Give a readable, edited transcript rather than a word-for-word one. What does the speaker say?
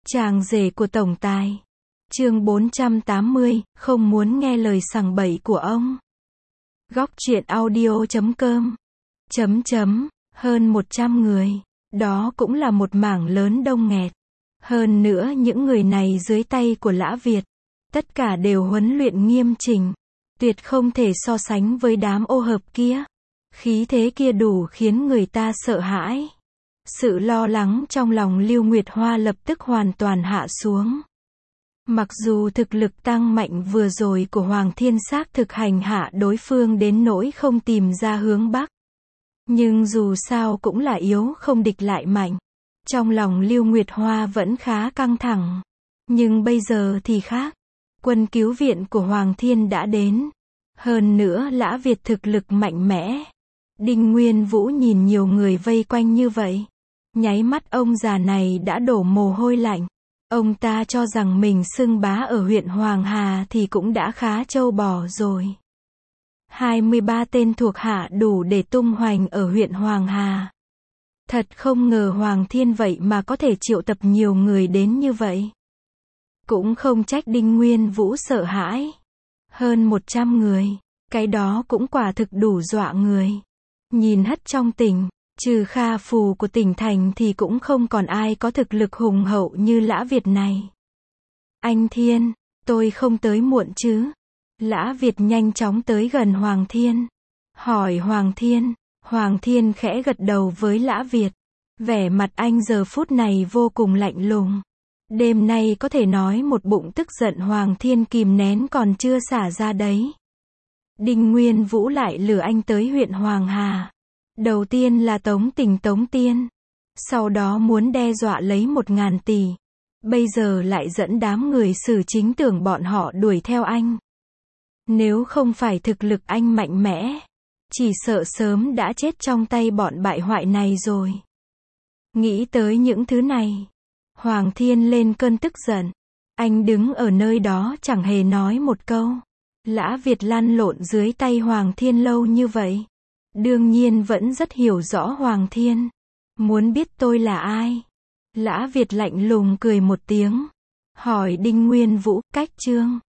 Chàng rể của tổng tài. Chương 480, không muốn nghe lời sằng bậy của ông. Góc truyện audio.com. Hơn 100 người. Đó cũng là một mảng lớn đông nghẹt. Hơn nữa những người này dưới tay của Lã Việt. Tất cả đều huấn luyện nghiêm chỉnh. Tuyệt không thể so sánh với đám ô hợp kia. Khí thế kia đủ khiến người ta sợ hãi. Sự lo lắng trong lòng Lưu Nguyệt Hoa lập tức hoàn toàn hạ xuống. Mặc dù thực lực tăng mạnh vừa rồi của Hoàng Thiên xác thực hành hạ đối phương đến nỗi không tìm ra hướng bắc. Nhưng dù sao cũng là yếu không địch lại mạnh. Trong lòng Lưu Nguyệt Hoa vẫn khá căng thẳng. Nhưng bây giờ thì khác. Quân cứu viện của Hoàng Thiên đã đến. Hơn nữa Lã Việt thực lực mạnh mẽ. Đinh Nguyên Vũ nhìn nhiều người vây quanh như vậy. Nháy mắt ông già này đã đổ mồ hôi lạnh. Ông ta cho rằng mình xưng bá ở huyện Hoàng Hà thì cũng đã khá trâu bò rồi. 23 tên thuộc hạ đủ để tung hoành ở huyện Hoàng Hà. Thật không ngờ Hoàng Thiên vậy mà có thể triệu tập nhiều người đến như vậy. Cũng không trách Đinh Nguyên Vũ sợ hãi. Hơn 100 người. Cái đó cũng quả thực đủ dọa người. Nhìn hết trong tỉnh. Trừ Kha Phù của tỉnh thành thì cũng không còn ai có thực lực hùng hậu như Lã Việt này. Anh Thiên, tôi không tới muộn chứ? Lã Việt nhanh chóng tới gần Hoàng Thiên. Hỏi Hoàng Thiên. Hoàng Thiên khẽ gật đầu với Lã Việt. Vẻ mặt anh giờ phút này vô cùng lạnh lùng. Đêm nay có thể nói một bụng tức giận Hoàng Thiên kìm nén còn chưa xả ra đấy. Đinh Nguyên Vũ lại lừa anh tới huyện Hoàng Hà. Đầu tiên là tống tình tống tiên. Sau đó muốn đe dọa lấy 1.000 tỷ. Bây giờ lại dẫn đám người Sử Chính tưởng bọn họ đuổi theo anh. Nếu không phải thực lực anh mạnh mẽ, chỉ sợ sớm đã chết trong tay bọn bại hoại này rồi. Nghĩ tới những thứ này, Hoàng Thiên lên cơn tức giận. Anh đứng ở nơi đó chẳng hề nói một câu. Lã Việt lăn lộn dưới tay Hoàng Thiên lâu như vậy. Đương nhiên vẫn rất hiểu rõ Hoàng Thiên. Muốn biết tôi là ai? Lã Việt lạnh lùng cười một tiếng. Hỏi Đinh Nguyên Vũ, cách chương.